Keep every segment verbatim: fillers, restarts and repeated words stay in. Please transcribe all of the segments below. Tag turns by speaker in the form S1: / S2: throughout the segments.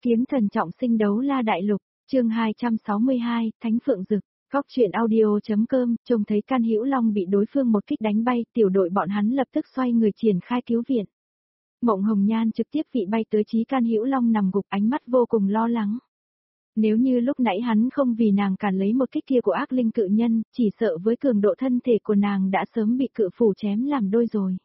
S1: Kiếm thần trọng sinh đấu la đại lục, chương hai trăm sáu mươi hai, Thánh Phượng Dực. Góc truyện audio.com, trông thấy Can Hữu Long bị đối phương một kích đánh bay, tiểu đội bọn hắn lập tức xoay người triển khai cứu viện. Mộng Hồng Nhan trực tiếp bị bay tới chí Can Hữu Long nằm gục, ánh mắt vô cùng lo lắng. Nếu như lúc nãy hắn không vì nàng cản lấy một kích kia của ác linh cự nhân, chỉ sợ với cường độ thân thể của nàng đã sớm bị cự phủ chém làm đôi rồi.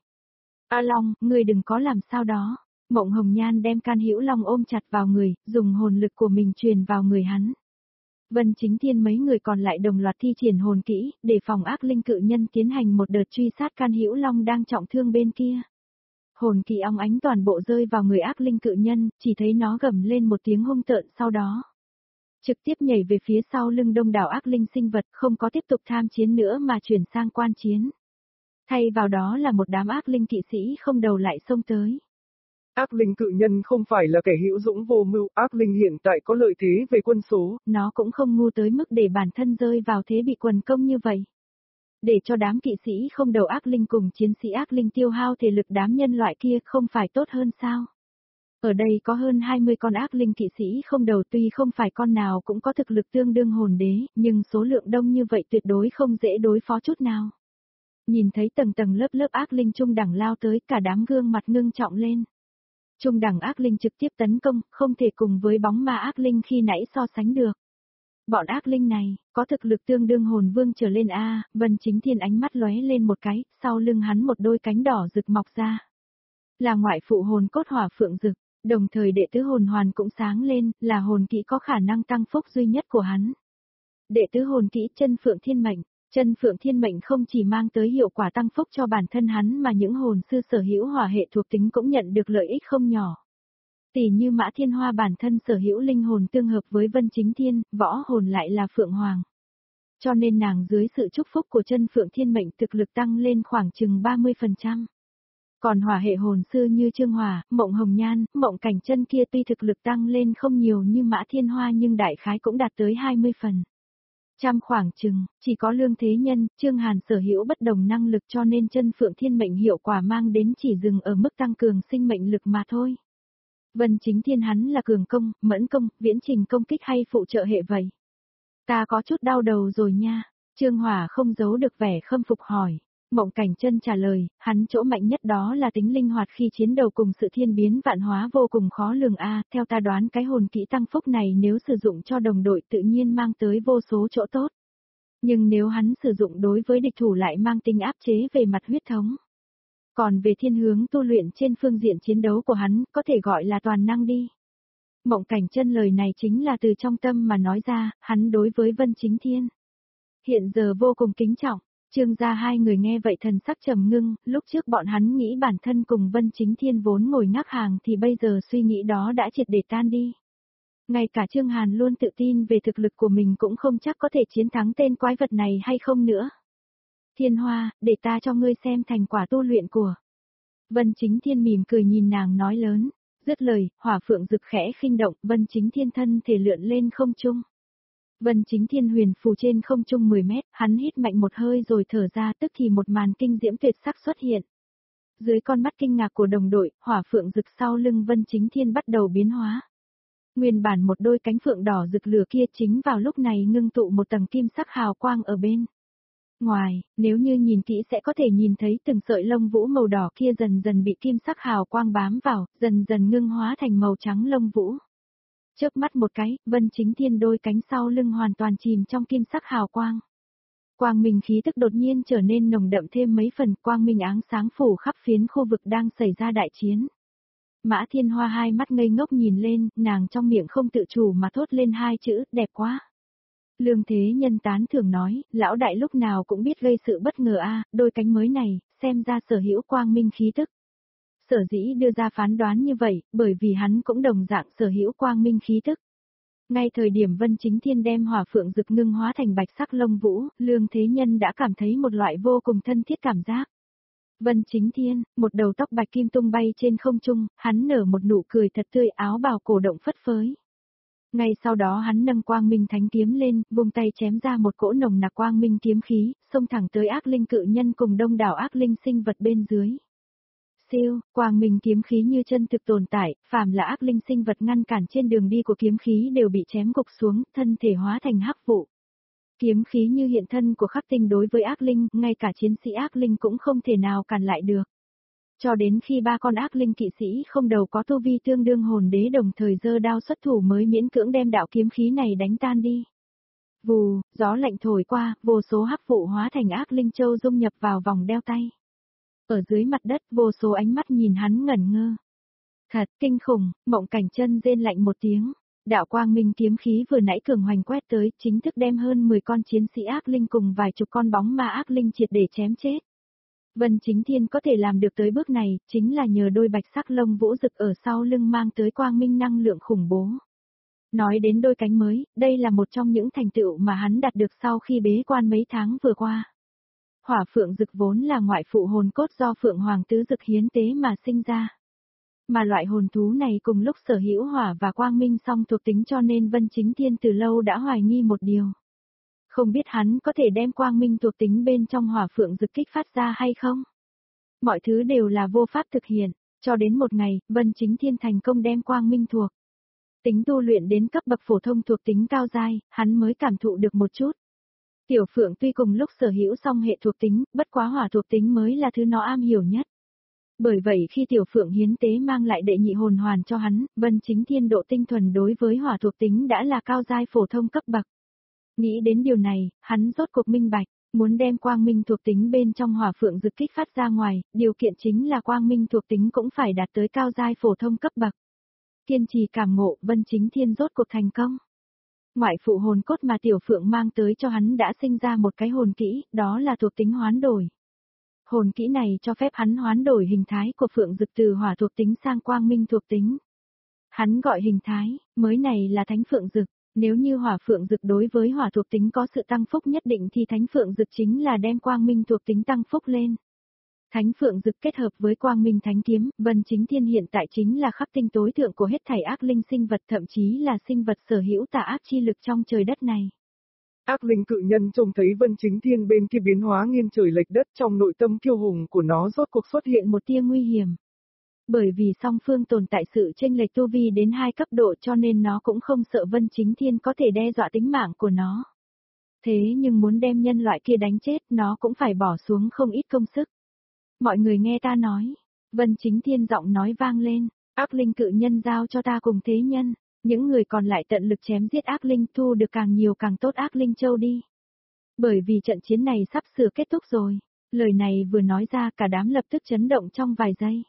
S1: A Long, ngươi đừng có làm sao đó. Mộng Hồng Nhan đem Can Hữu Long ôm chặt vào người, dùng hồn lực của mình truyền vào người hắn. Vân Chính Thiên mấy người còn lại đồng loạt thi triển hồn kỹ, để phòng ác linh cự nhân tiến hành một đợt truy sát Can Hữu Long đang trọng thương bên kia. Hồn kỹ óng ánh toàn bộ rơi vào người ác linh cự nhân, chỉ thấy nó gầm lên một tiếng hung tợn sau đó. Trực tiếp nhảy về phía sau lưng đông đảo ác linh sinh vật, không có tiếp tục tham chiến nữa mà chuyển sang quan chiến. Thay vào đó là một đám ác linh kỵ sĩ không đầu lại xông tới.
S2: Ác linh cự nhân không phải là kẻ hữu dũng vô mưu, ác linh hiện tại có lợi thế về quân số.
S1: Nó cũng không ngu tới mức để bản thân rơi vào thế bị quần công như vậy. Để cho đám kỵ sĩ không đầu ác linh cùng chiến sĩ ác linh tiêu hao thể lực đám nhân loại kia không phải tốt hơn sao? Ở đây có hơn hai mươi con ác linh kỵ sĩ không đầu, tuy không phải con nào cũng có thực lực tương đương hồn đế, nhưng số lượng đông như vậy tuyệt đối không dễ đối phó chút nào. Nhìn thấy tầng tầng lớp lớp ác linh trung đẳng lao tới, cả đám gương mặt ngưng trọng lên. Trung đẳng ác linh trực tiếp tấn công, không thể cùng với bóng ma ác linh khi nãy so sánh được. Bọn ác linh này, có thực lực tương đương hồn vương trở lên a. Vân Chính Thiên ánh mắt lóe lên một cái, sau lưng hắn một đôi cánh đỏ rực mọc ra. Là ngoại phụ hồn cốt hỏa phượng rực, đồng thời đệ tứ hồn hoàn cũng sáng lên, là hồn kỹ có khả năng tăng phúc duy nhất của hắn. Đệ tứ hồn kỹ chân phượng thiên mệnh. Chân Phượng Thiên Mệnh không chỉ mang tới hiệu quả tăng phúc cho bản thân hắn mà những hồn sư sở hữu hỏa hệ thuộc tính cũng nhận được lợi ích không nhỏ. Tỷ như Mã Thiên Hoa bản thân sở hữu linh hồn tương hợp với Vân Chính Thiên, võ hồn lại là Phượng Hoàng. Cho nên nàng dưới sự chúc phúc của Chân Phượng Thiên Mệnh thực lực tăng lên khoảng chừng ba mươi phần trăm. Còn hỏa hệ hồn sư như Trương Hòa, Mộng Hồng Nhan, Mộng Cảnh Chân kia tuy thực lực tăng lên không nhiều như Mã Thiên Hoa nhưng đại khái cũng đạt tới hai mươi phần. Trăm khoảng chừng, chỉ có Lương Thế Nhân, Trương Hàn sở hữu bất đồng năng lực cho nên Chân Phượng Thiên Mệnh hiệu quả mang đến chỉ dừng ở mức tăng cường sinh mệnh lực mà thôi. Vân Chính Thiên hắn là cường công, mẫn công, viễn trình công kích hay phụ trợ hệ vậy? Ta có chút đau đầu rồi nha. Trương Hỏa không giấu được vẻ khâm phục hỏi. Mộng Cảnh Chân trả lời, hắn chỗ mạnh nhất đó là tính linh hoạt khi chiến đấu cùng sự thiên biến vạn hóa vô cùng khó lường a. Theo ta đoán cái hồn kỹ tăng phúc này nếu sử dụng cho đồng đội tự nhiên mang tới vô số chỗ tốt. Nhưng nếu hắn sử dụng đối với địch thủ lại mang tính áp chế về mặt huyết thống. Còn về thiên hướng tu luyện trên phương diện chiến đấu của hắn, có thể gọi là toàn năng đi. Mộng Cảnh Chân lời này chính là từ trong tâm mà nói ra, hắn đối với Vân Chính Thiên hiện giờ vô cùng kính trọng. Trương gia hai người nghe vậy thần sắc trầm ngưng, lúc trước bọn hắn nghĩ bản thân cùng Vân Chính Thiên vốn ngồi ngắc hàng thì bây giờ suy nghĩ đó đã triệt để tan đi. Ngay cả Trương Hàn luôn tự tin về thực lực của mình cũng không chắc có thể chiến thắng tên quái vật này hay không nữa. Thiên Hoa, để ta cho ngươi xem thành quả tu luyện của. Vân Chính Thiên mỉm cười nhìn nàng nói lớn, dứt lời, hỏa phượng rực khẽ khinh động, Vân Chính Thiên thân thể lượn lên không trung. Vân Chính Thiên huyền phù trên không trung mười mét, hắn hít mạnh một hơi rồi thở ra, tức thì một màn kinh diễm tuyệt sắc xuất hiện. Dưới con mắt kinh ngạc của đồng đội, hỏa phượng rực sau lưng Vân Chính Thiên bắt đầu biến hóa. Nguyên bản một đôi cánh phượng đỏ rực lửa kia chính vào lúc này ngưng tụ một tầng kim sắc hào quang ở bên ngoài, nếu như nhìn kỹ sẽ có thể nhìn thấy từng sợi lông vũ màu đỏ kia dần dần bị kim sắc hào quang bám vào, dần dần ngưng hóa thành màu trắng lông vũ. Chớp mắt một cái, Vân Chính Thiên đôi cánh sau lưng hoàn toàn chìm trong kim sắc hào quang. Quang minh khí tức đột nhiên trở nên nồng đậm thêm mấy phần, quang minh áng sáng phủ khắp phiến khu vực đang xảy ra đại chiến. Mã Thiên Hoa hai mắt ngây ngốc nhìn lên, nàng trong miệng không tự chủ mà thốt lên hai chữ, đẹp quá. Lương Thế Nhân tán thưởng nói, lão đại lúc nào cũng biết gây sự bất ngờ a, đôi cánh mới này, xem ra sở hữu quang minh khí tức. Sở dĩ đưa ra phán đoán như vậy, bởi vì hắn cũng đồng dạng sở hữu quang minh khí tức. Ngay thời điểm Vân Chính Thiên đem hỏa phượng rực ngưng hóa thành bạch sắc lông vũ, Lương Thế Nhân đã cảm thấy một loại vô cùng thân thiết cảm giác. Vân Chính Thiên, một đầu tóc bạch kim tung bay trên không trung, hắn nở một nụ cười thật tươi, áo bào cổ động phất phới. Ngay sau đó hắn nâng quang minh thánh kiếm lên, vung tay chém ra một cỗ nồng nặc quang minh kiếm khí, xông thẳng tới ác linh cự nhân cùng đông đảo ác linh sinh vật bên dưới. Siêu, quang minh kiếm khí như chân thực tồn tại, phàm là ác linh sinh vật ngăn cản trên đường đi của kiếm khí đều bị chém gục xuống, thân thể hóa thành hắc vụ. Kiếm khí như hiện thân của khắc tinh đối với ác linh, ngay cả chiến sĩ ác linh cũng không thể nào cản lại được. Cho đến khi ba con ác linh kỵ sĩ không đầu có tu vi tương đương hồn đế đồng thời giơ đao xuất thủ mới miễn cưỡng đem đạo kiếm khí này đánh tan đi. Vù, gió lạnh thổi qua, vô số hắc vụ hóa thành ác linh châu dung nhập vào vòng đeo tay. Ở dưới mặt đất vô số ánh mắt nhìn hắn ngẩn ngơ. Thật kinh khủng, Mộng Cảnh Chân rên lạnh một tiếng. Đạo quang minh kiếm khí vừa nãy cường hoành quét tới, chính thức đem hơn mười con chiến sĩ ác linh cùng vài chục con bóng ma ác linh triệt để chém chết. Vân Chính Thiên có thể làm được tới bước này, chính là nhờ đôi bạch sắc lông vũ rực ở sau lưng mang tới quang minh năng lượng khủng bố. Nói đến đôi cánh mới, đây là một trong những thành tựu mà hắn đạt được sau khi bế quan mấy tháng vừa qua. Hỏa phượng dực vốn là ngoại phụ hồn cốt do phượng hoàng tứ dực hiến tế mà sinh ra. Mà loại hồn thú này cùng lúc sở hữu hỏa và quang minh song thuộc tính cho nên Vân Chính Thiên từ lâu đã hoài nghi một điều. Không biết hắn có thể đem quang minh thuộc tính bên trong hỏa phượng dực kích phát ra hay không? Mọi thứ đều là vô pháp thực hiện, cho đến một ngày, Vân Chính Thiên thành công đem quang minh thuộc tính tu luyện đến cấp bậc phổ thông thuộc tính cao giai, hắn mới cảm thụ được một chút. Tiểu Phượng tuy cùng lúc sở hữu song hệ thuộc tính, bất quá hỏa thuộc tính mới là thứ nó am hiểu nhất. Bởi vậy khi Tiểu Phượng hiến tế mang lại đệ nhị hồn hoàn cho hắn, Vân Chính Thiên độ tinh thuần đối với hỏa thuộc tính đã là cao giai phổ thông cấp bậc. Nghĩ đến điều này, hắn rốt cuộc minh bạch, muốn đem quang minh thuộc tính bên trong hỏa phượng dực kích phát ra ngoài, điều kiện chính là quang minh thuộc tính cũng phải đạt tới cao giai phổ thông cấp bậc. Kiên trì cảm ngộ, Vân Chính Thiên rốt cuộc thành công. Ngoại phụ hồn cốt mà Tiểu Phượng mang tới cho hắn đã sinh ra một cái hồn kỹ, đó là thuộc tính hoán đổi. Hồn kỹ này cho phép hắn hoán đổi hình thái của phượng dực từ hỏa thuộc tính sang quang minh thuộc tính. Hắn gọi hình thái, mới này là thánh phượng dực, nếu như hỏa phượng dực đối với hỏa thuộc tính có sự tăng phúc nhất định thì thánh phượng dực chính là đem quang minh thuộc tính tăng phúc lên. Thánh phượng dực kết hợp với quang minh thánh kiếm, Vân Chính Thiên hiện tại chính là khắc tinh tối thượng của hết thảy ác linh sinh vật, thậm chí là sinh vật sở hữu tà ác chi lực trong trời đất này.
S2: Ác linh cự nhân trông thấy Vân Chính Thiên bên kia biến hóa nghiêng trời lệch đất, trong nội tâm kiêu hùng của nó rốt cuộc xuất hiện một tia nguy hiểm. Bởi vì song phương tồn tại sự chênh lệch tu vi đến hai cấp độ cho nên nó cũng không sợ Vân Chính Thiên có thể đe dọa tính mạng của nó. Thế nhưng muốn đem nhân loại kia đánh chết nó cũng phải bỏ xuống không ít công sức. Mọi người nghe ta nói. Vân Chính Thiên giọng nói vang lên. Ác linh cự nhân giao cho ta cùng thế nhân. Những người còn lại tận lực chém giết ác linh, thu được càng nhiều càng tốt ác linh châu đi. Bởi vì trận chiến này sắp sửa kết thúc rồi. Lời này vừa nói ra cả đám lập tức chấn động trong vài giây.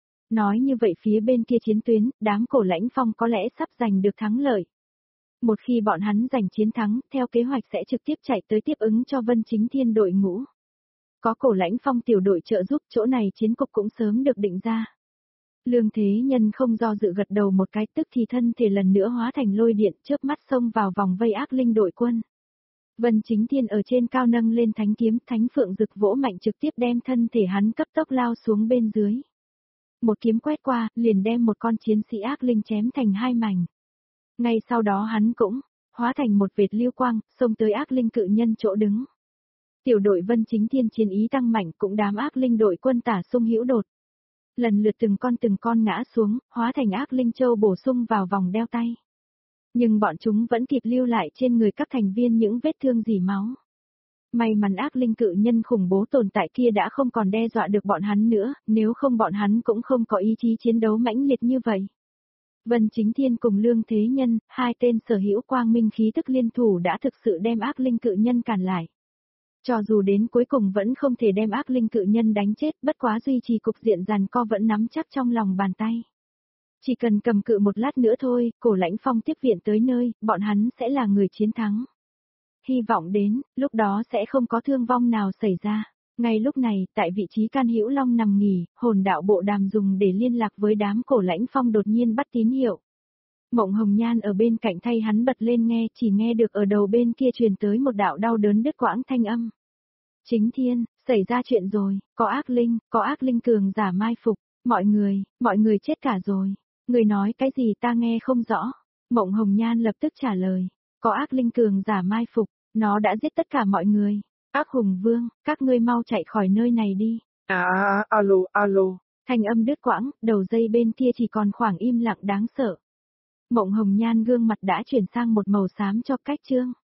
S2: Nói như vậy phía bên kia chiến tuyến, đám Cổ Lãnh Phong có lẽ sắp giành được thắng lợi. Một khi bọn hắn giành chiến thắng, theo kế hoạch sẽ trực tiếp chạy tới tiếp ứng cho Vân Chính Thiên đội ngũ. Có Cổ Lãnh Phong tiểu đội trợ giúp, chỗ này chiến cục cũng sớm được định ra. Lương Thế Nhân không do dự gật đầu một cái, tức thì thân thể lần nữa hóa thành lôi điện, chớp mắt xông vào vòng vây ác linh đội quân. Vân Chính Thiên ở trên cao nâng lên thánh kiếm, thánh phượng rực vỗ mạnh trực tiếp đem thân thể hắn cấp tốc lao xuống bên dưới. Một kiếm quét qua, liền đem một con chiến sĩ ác linh chém thành hai mảnh. Ngay sau đó hắn cũng hóa thành một vệt lưu quang, xông tới ác linh cự nhân chỗ đứng. Tiểu đội Vân Chính Thiên chiến ý tăng mạnh, cũng đám ác linh đội quân tả xung hữu đột. Lần lượt từng con từng con ngã xuống, hóa thành ác linh châu bổ sung vào vòng đeo tay. Nhưng bọn chúng vẫn kịp lưu lại trên người các thành viên những vết thương rỉ máu. May mắn ác linh cự nhân khủng bố tồn tại kia đã không còn đe dọa được bọn hắn nữa, nếu không bọn hắn cũng không có ý chí chiến đấu mãnh liệt như vậy. Vân Chính Thiên cùng Lương Thế Nhân, hai tên sở hữu quang minh khí tức liên thủ đã thực sự đem ác linh cự nhân cản lại. Cho dù đến cuối cùng vẫn không thể đem ác linh cự nhân đánh chết, bất quá duy trì cục diện giằng co vẫn nắm chắc trong lòng bàn tay. Chỉ cần cầm cự một lát nữa thôi, Cổ Lãnh Phong tiếp viện tới nơi, bọn hắn sẽ là người chiến thắng. Hy vọng đến, lúc đó sẽ không có thương vong nào xảy ra. Ngay lúc này, tại vị trí Can Hữu Long nằm nghỉ, hồn đạo bộ đàm dùng để liên lạc với đám Cổ Lãnh Phong đột nhiên bắt tín hiệu. Mộng Hồng Nhan ở bên cạnh thay hắn bật lên nghe, chỉ nghe được ở đầu bên kia truyền tới một đạo đau đớn đứt quãng thanh âm. Chính Thiên, xảy ra chuyện rồi, có ác linh, có ác linh cường giả mai phục, mọi người, mọi người chết cả rồi. Người nói cái gì ta nghe không rõ. Mộng Hồng Nhan lập tức trả lời, có ác linh cường giả mai phục, nó đã giết tất cả mọi người. Ác Hùng Vương, các ngươi mau chạy khỏi nơi này đi. À, à, alo, alo.
S1: Thanh âm đứt quãng, đầu dây bên kia chỉ còn khoảng im lặng đáng sợ. Mộng Hồng Nhan gương mặt đã chuyển sang một màu xám cho cách trương.